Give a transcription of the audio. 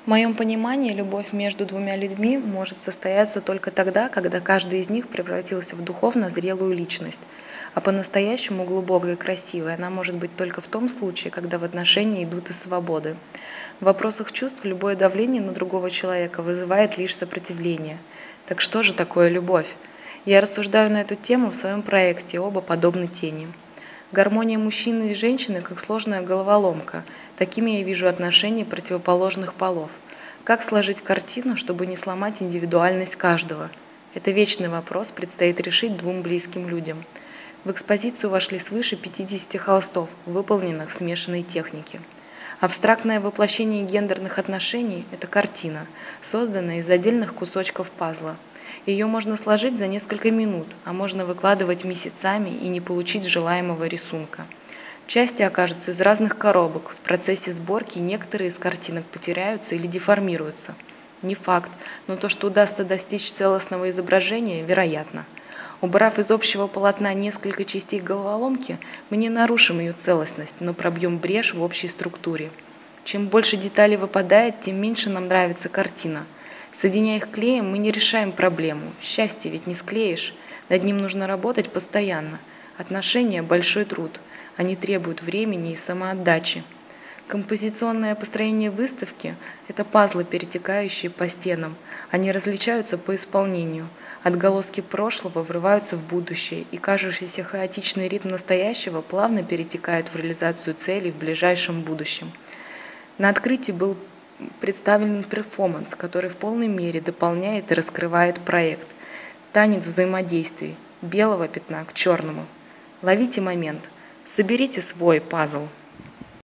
В моем понимании любовь между двумя людьми может состояться только тогда, когда каждый из них превратился в духовно зрелую личность. А по-настоящему глубокой и красивой она может быть только в том случае, когда в отношения идут из свободы. В вопросах чувств любое давление на другого человека вызывает лишь сопротивление. Так что же такое любовь? Я рассуждаю на эту тему в своем проекте «Оба подобны тени». Гармония мужчины и женщины как сложная головоломка. Такими я вижу отношения противоположных полов. Как сложить картину, чтобы не сломать индивидуальность каждого? Это вечный вопрос, предстоит решить двум близким людям. В экспозицию вошли свыше 50 холстов, выполненных в смешанной технике. Абстрактное воплощение гендерных отношений – это картина, созданная из отдельных кусочков пазла. Ее можно сложить за несколько минут, а можно выкладывать месяцами и не получить желаемого рисунка. Части окажутся из разных коробок. В процессе сборки некоторые из картинок потеряются или деформируются. Не факт, но то, что удастся достичь целостного изображения, вероятно. Убрав из общего полотна несколько частей головоломки, мы не нарушим ее целостность, но пробьем брешь в общей структуре. Чем больше деталей выпадает, тем меньше нам нравится картина. Соединяя их клеем, мы не решаем проблему. Счастье ведь не склеишь. Над ним нужно работать постоянно. Отношения – большой труд. Они требуют времени и самоотдачи. Композиционное построение выставки – это пазлы, перетекающие по стенам. Они различаются по исполнению. Отголоски прошлого врываются в будущее, и кажущийся хаотичный ритм настоящего плавно перетекает в реализацию целей в ближайшем будущем. На открытии был представлен перформанс, который в полной мере дополняет и раскрывает проект. Танец взаимодействий, белого пятна к черному. Ловите момент, соберите свой пазл.